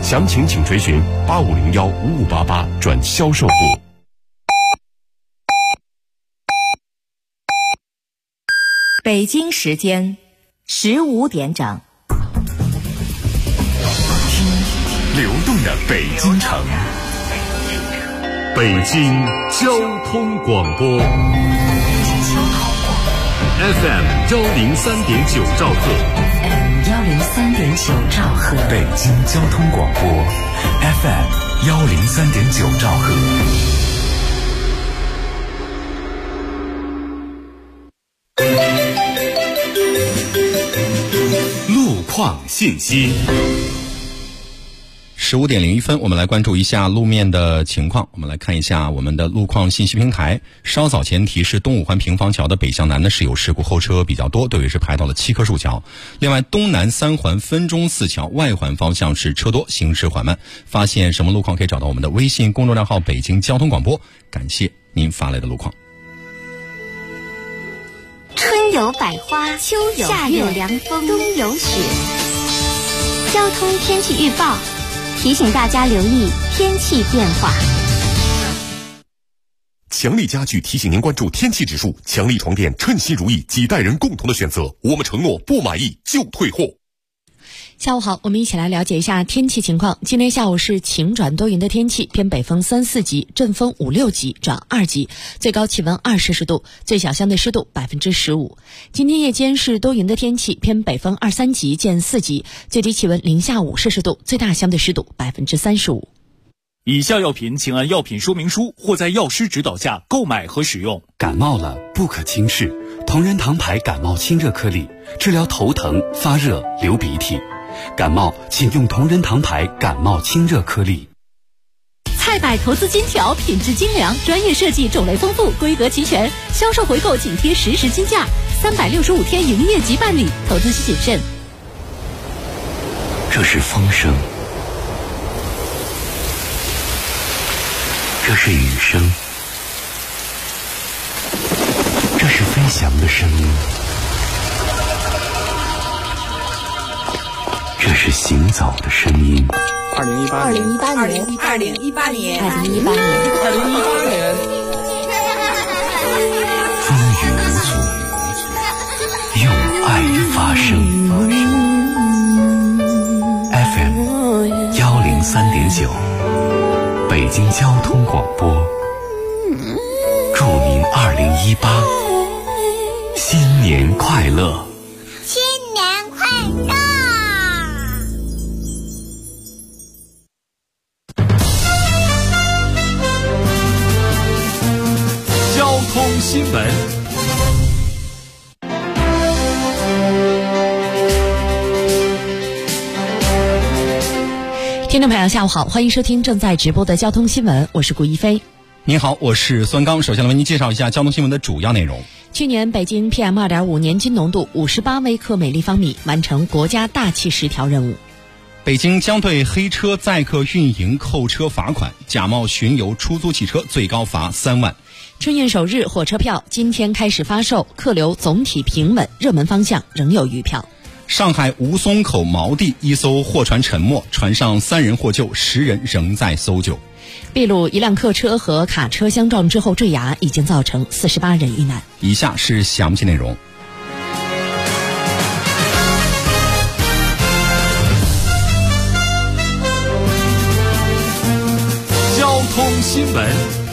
详情请垂询85015588转销售部。 北京时间15点整。 流动的北京城，北京交通广播 FM 103.9兆赫， 103.9兆赫， 北京交通广播 FM 103.9兆赫。 路况信息。 15点01分，我们来关注一下路面的情况。我们来看一下我们的路况信息平台。稍早前提示，东五环平房桥的北向南呢是有事故，后车比较多，队尾是排到了7棵树桥。另外，东南3环分钟寺桥外环方向是车多，行驶缓慢。发现什么路况可以找到我们的微信公众账号北京交通广播。感谢您发来的路况。 春有百花，秋有夏有凉风，冬有雪。交通天气预报提醒大家留意天气变化。 强力家具提醒您关注天气指数，强力床垫称心如意，几代人共同的选择，我们承诺不满意就退货。 下午好，我们一起来了解一下天气情况。今天下午是晴转多云的天气，偏北风3、4级，阵风5、6级转2级，最高气温20摄氏度，最小相对湿度15%。今天夜间是多云的天气，偏北风2、3级见4级，最低气温零下5摄氏度，最大相对湿度35%。 以下药品请按药品说明书或在药师指导下购买和使用。 感冒了不可轻视，同仁堂牌感冒清热颗粒，治疗头疼、发热、流鼻涕。感冒请用同仁堂牌感冒清热颗粒。 菜百投资金条，品质精良，专业设计，种类丰富，规格齐全，销售回购紧贴实时均价，365天营业即办理，投资需谨慎。 这是风声，这是雨声，这是飞翔的声音，这是行走的声音。 2018年， 风雨无阻，用爱发声。FM 103.9，北京交通广播，祝您2018新年快乐！ 新年快乐！ 交通新闻。 听众朋友下午好，欢迎收听正在直播的交通新闻，我是顾一飞。 您好，我是孙刚。首先来为您介绍一下交通新闻的主要内容。 去年北京 PM2.5 年均浓度58微克每立方米，完成国家大气10条任务。 北京将对黑车载客运营扣车罚款，假冒巡游出租汽车最高罚3万。 春运首日火车票今天开始发售，客流总体平稳，热门方向仍有余票。 上海吴淞口锚地一艘货船沉没，船上3人获救，10人仍在搜救。 秘鲁一辆客车和卡车相撞之后坠崖，已经造成48人遇难。 以下是详细内容。 交通新闻。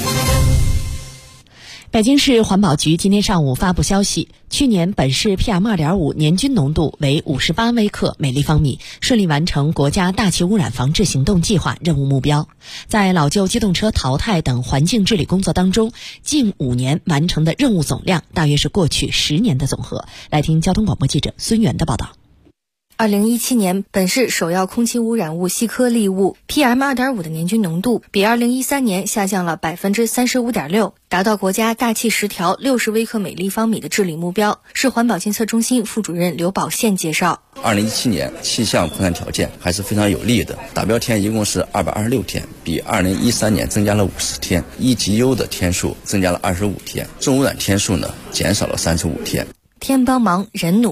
北京市环保局今天上午发布消息，去年本市 PM2.5 年均浓度为58微克每立方米，顺利完成国家大气污染防治行动计划任务目标。在老旧机动车淘汰等环境治理工作当中，近5年完成的任务总量大约是过去10年的总和。来听交通广播记者孙源的报道。 2017年，本市首要空气污染物细颗粒物 PM2.5 的年均浓度比2013年下降了 35.6%， 达到国家大气10条60微克每立方米的治理目标。市环保监测中心副主任刘宝宪介绍 ，2017年气象空间条件还是非常有利的，达标天一共是226天，比2013年增加了50天，一级优的天数增加了25天，重污染天数呢减少了35天。 天帮忙，人努力。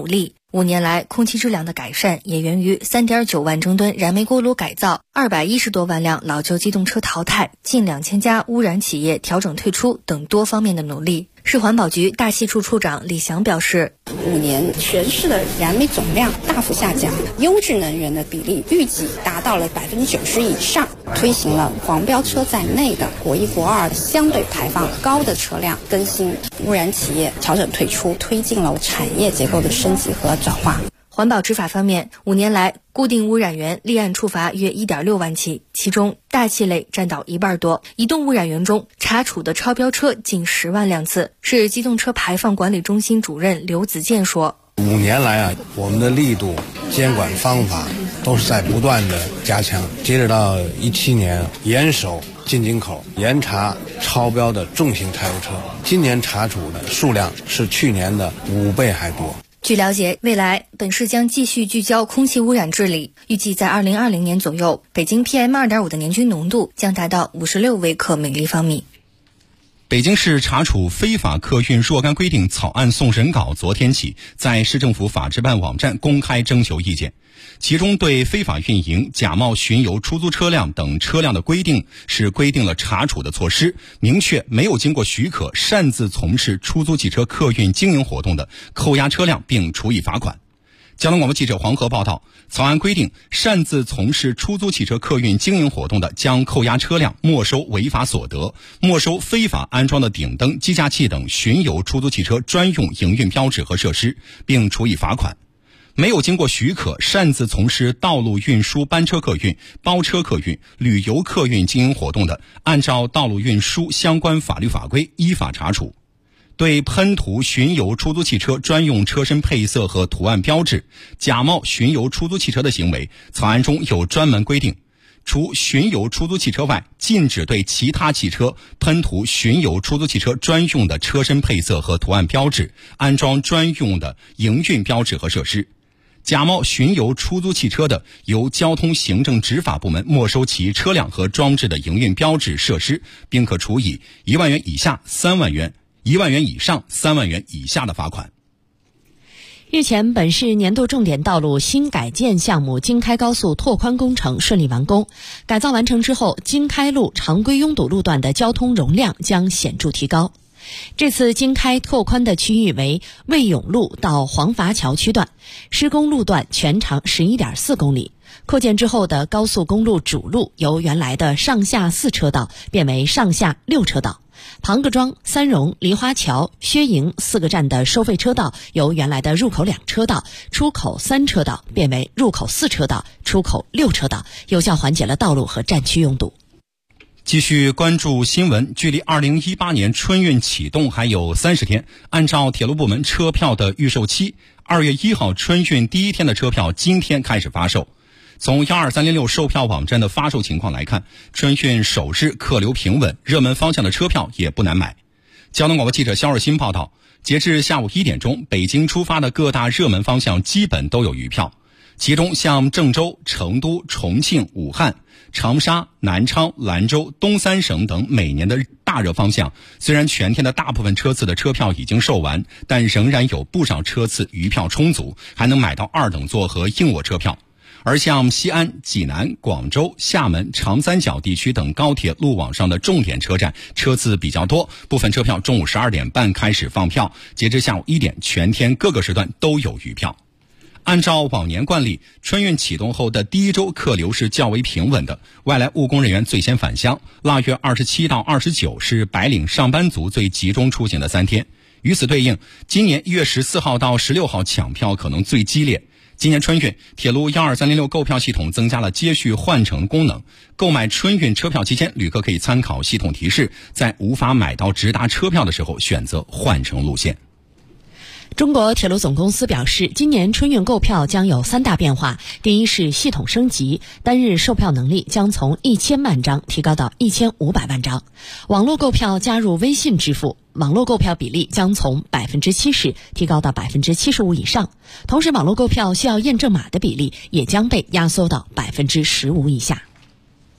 5年来，空气质量的改善也源于3.9万整吨燃煤锅炉改造、210多万辆老旧机动车淘汰、近2000家污染企业调整退出等多方面的努力。市环保局大气处处长李翔表示 ，5年全市的燃煤总量大幅下降，优质能源的比例预计达到了90%以上，推行了黄标车在内的国1、国2相对排放高的车辆更新，污染企业调整退出，推进了产业结构的升级和转化。 环保执法方面，5年来，固定污染源立案处罚约1.6万起，其中大气类占到1半多。移动污染源中查处的超标车近10万辆次。市机动车排放管理中心主任刘子健说 ：“5年来我们的力度、监管方法都是在不断的加强。截止到17年，严守进京口，严查超标的重型柴油车，今年查处的数量是去年的5倍还多。” 据了解，未来本市将继续聚焦空气污染治理，预计在2020年左右，北京 PM2.5 的年均浓度将达到56微克每立方米。 北京市查处非法客运若干规定草案送审稿昨天起在市政府法制办网站公开征求意见，其中对非法运营、假冒巡游出租车辆等车辆的规定是规定了查处的措施，明确没有经过许可擅自从事出租汽车客运经营活动的，扣押车辆并处以罚款。交通广播记者黄河报道，草案规定，擅自从事出租汽车客运经营活动的，将扣押车辆、没收违法所得、没收非法安装的顶灯、机架器等巡游出租汽车专用营运标志和设施，并处以罚款。没有经过许可擅自从事道路运输班车客运、包车客运、旅游客运经营活动的，按照道路运输相关法律法规依法查处。对喷涂巡游出租汽车专用车身配色和图案标志、假冒巡游出租汽车的行为，草案中有专门规定，除巡游出租汽车外，禁止对其他汽车喷涂巡游出租汽车专用的车身配色和图案标志，安装专用的营运标志和设施。假冒巡游出租汽车的，由交通行政执法部门没收其车辆和装置的营运标志设施，并可处以1万元以下3万元、1万元以上3万元以下的罚款。 日前，本市年度重点道路新改建项目京开高速拓宽工程顺利完工。改造完成之后，京开路常规拥堵路段的交通容量将显著提高。这次京开拓宽的区域为魏永路到黄筏桥区段，施工路段全长 11.4 公里。扩建之后的高速公路主路由原来的上下4车道变为上下6车道。庞各庄、三荣、梨花桥、薛营4个站的收费车道由原来的入口2车道、出口3车道变为入口4车道、出口6车道，有效缓解了道路和站区拥堵。 继续关注新闻，距离2018年春运启动还有30天，按照铁路部门车票的预售期，2月1号春运第一天的车票今天开始发售。从12306售票网站的发售情况来看，春运首日客流平稳，热门方向的车票也不难买。交通广播记者肖若新报道，截至下午1点钟，北京出发的各大热门方向基本都有余票，其中像郑州、成都、重庆、武汉、长沙、南昌、兰州、东三省等每年的大热方向，虽然全天的大部分车次的车票已经售完，但仍然有不少车次余票充足，还能买到2等座和硬卧车票。而像西安、济南、广州、厦门、长三角地区等高铁路网上的重点车站车次比较多，部分车票中午12点半开始放票，截至下午1点，全天各个时段都有余票。按照往年惯例，春运启动后的第一周客流是较为平稳的，外来务工人员最先返乡。腊月27到29是白领上班族最集中出行的3天。与此对应，今年1月14号到16号抢票可能最激烈。今年春运，铁路12306购票系统增加了接续换乘功能。购买春运车票期间，旅客可以参考系统提示，在无法买到直达车票的时候选择换乘路线。 中国铁路总公司表示，今年春运购票将有3大变化。第一是系统升级，单日售票能力将从1000万张提高到1500万张。网络购票加入微信支付，网络购票比例将从 70% 提高到 75% 以上。同时，网络购票需要验证码的比例也将被压缩到 15% 以下。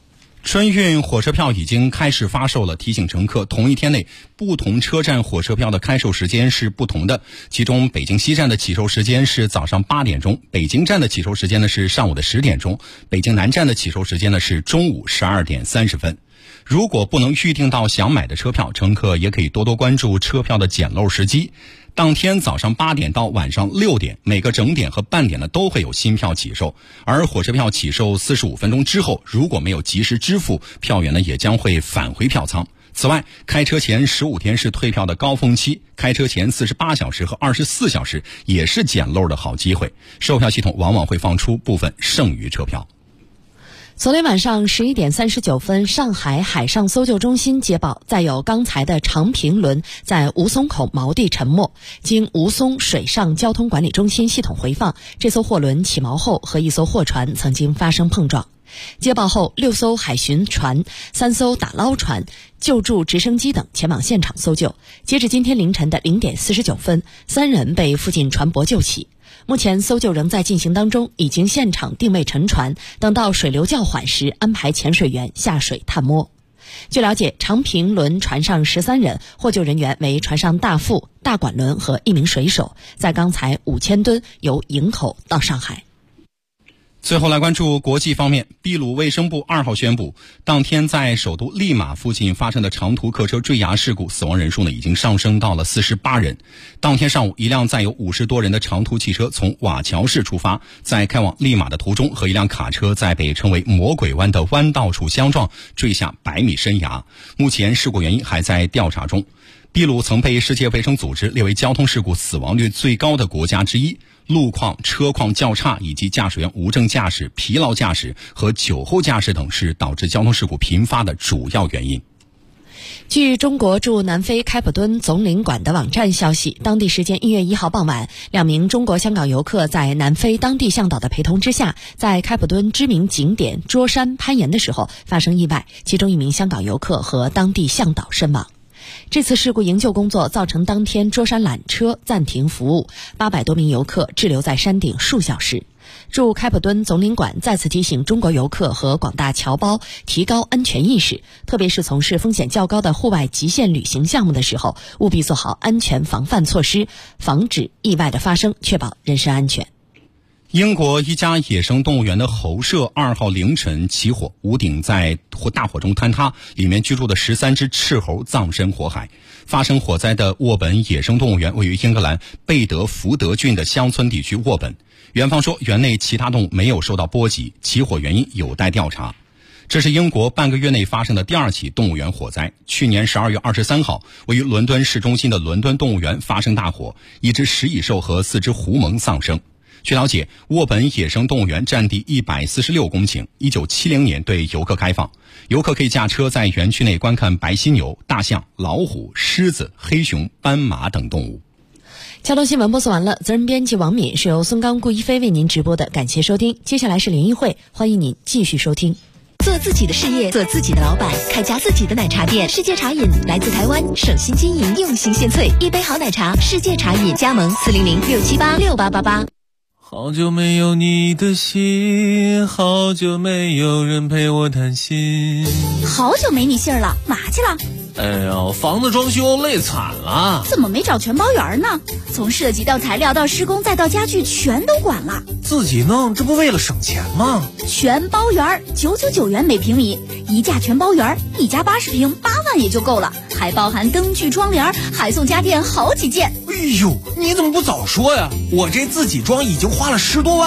春运火车票已经开始发售了，提醒乘客同一天内不同车站火车票的开售时间是不同的。其中北京西站的起售时间是早上8点钟，北京站的起售时间呢是上午的10点钟，北京南站的起售时间呢是中午12点30分。如果不能预订到想买的车票，乘客也可以多多关注车票的捡漏时机。当天早上8点到晚上6点，每个整点和半点呢都会有新票起售，而火车票起售45分钟之后，如果没有及时支付，票源呢也将会返回票仓。此外，开车前15天是退票的高峰期，开车前48小时和24小时也是捡漏的好机会，售票系统往往会放出部分剩余车票。 昨天晚上11点39分，上海海上搜救中心接报，载有钢材的长平轮在吴淞口锚地沉没。经吴淞水上交通管理中心系统回放，这艘货轮起锚后和一艘货船曾经发生碰撞。接报后，6艘海巡船、3艘打捞船、救助直升机等前往现场搜救。截至今天凌晨的0点49分，3人被附近船舶救起。目前搜救仍在进行当中，已经现场定位沉船，等到水流较缓时安排潜水员下水探摸。据了解，长平轮船上13人，获救人员为船上大副、大管轮和1名水手，载钢材5000吨由营口到上海。 最后来关注国际方面，秘鲁卫生部2号宣布，当天在首都利马附近发生的长途客车坠崖事故，死亡人数已经上升到了48人。当天上午，一辆载有50多人的长途汽车从瓦乔市出发，在开往利马的途中，和一辆卡车在被称为魔鬼湾的弯道处相撞，坠下100米深崖。目前事故原因还在调查中。秘鲁曾被世界卫生组织列为交通事故死亡率最高的国家之一，路况、车况较差以及驾驶员无证驾驶、疲劳驾驶和酒后驾驶等是导致交通事故频发的主要原因。 据中国驻南非开普敦总领馆的网站消息，当地时间1月1号傍晚，2名中国香港游客在南非当地向导的陪同之下，在开普敦知名景点桌山攀岩的时候发生意外，其中1名香港游客和当地向导身亡。这次事故营救工作造成当天桌山缆车暂停服务，800多名游客滞留在山顶数小时。驻开普敦总领馆再次提醒中国游客和广大侨胞提高安全意识，特别是从事风险较高的户外极限旅行项目的时候，务必做好安全防范措施，防止意外的发生，确保人身安全。 英国一家野生动物园的猴舍2号凌晨起火，屋顶在大火中坍塌，里面居住的13只赤猴葬身火海。发生火灾的沃本野生动物园位于英格兰贝德福德郡的乡村地区沃本。园方说，园内其他动物没有受到波及，起火原因有待调查。这是英国半个月内发生的第2起动物园火灾。去年12月23号，位于伦敦市中心的伦敦动物园发生大火，1只食蚁兽和4只狐獴丧生。据了解，沃本野生动物园占地146公顷，1970年对游客开放。游客可以驾车在园区内观看白犀牛、大象、老虎、狮子、黑熊、斑马等动物。 交通新闻播送完了，责任编辑王敏，是由孙刚、顾一飞为您直播的，感谢收听。接下来是联谊会，欢迎您继续收听。 做自己的事业，做自己的老板，开家自己的奶茶店。世界茶饮来自台湾，省心经营，用心献萃，一杯好奶茶，世界茶饮。加盟400-678-6888。 好久没有你的信，好久没有人陪我谈心。 好久没你信儿了，嘛去了？ 哎呀，房子装修累惨了。 怎么没找全包员呢？从设计到材料到施工再到家具全都管了。 自己弄，这不为了省钱吗？ 全包员999元每平米，一价全包员，1家80平8万也就够了，还包含灯具窗帘，还送家电好几件。 哎呦，你怎么不早说呀？我这自己装已经花了10多万。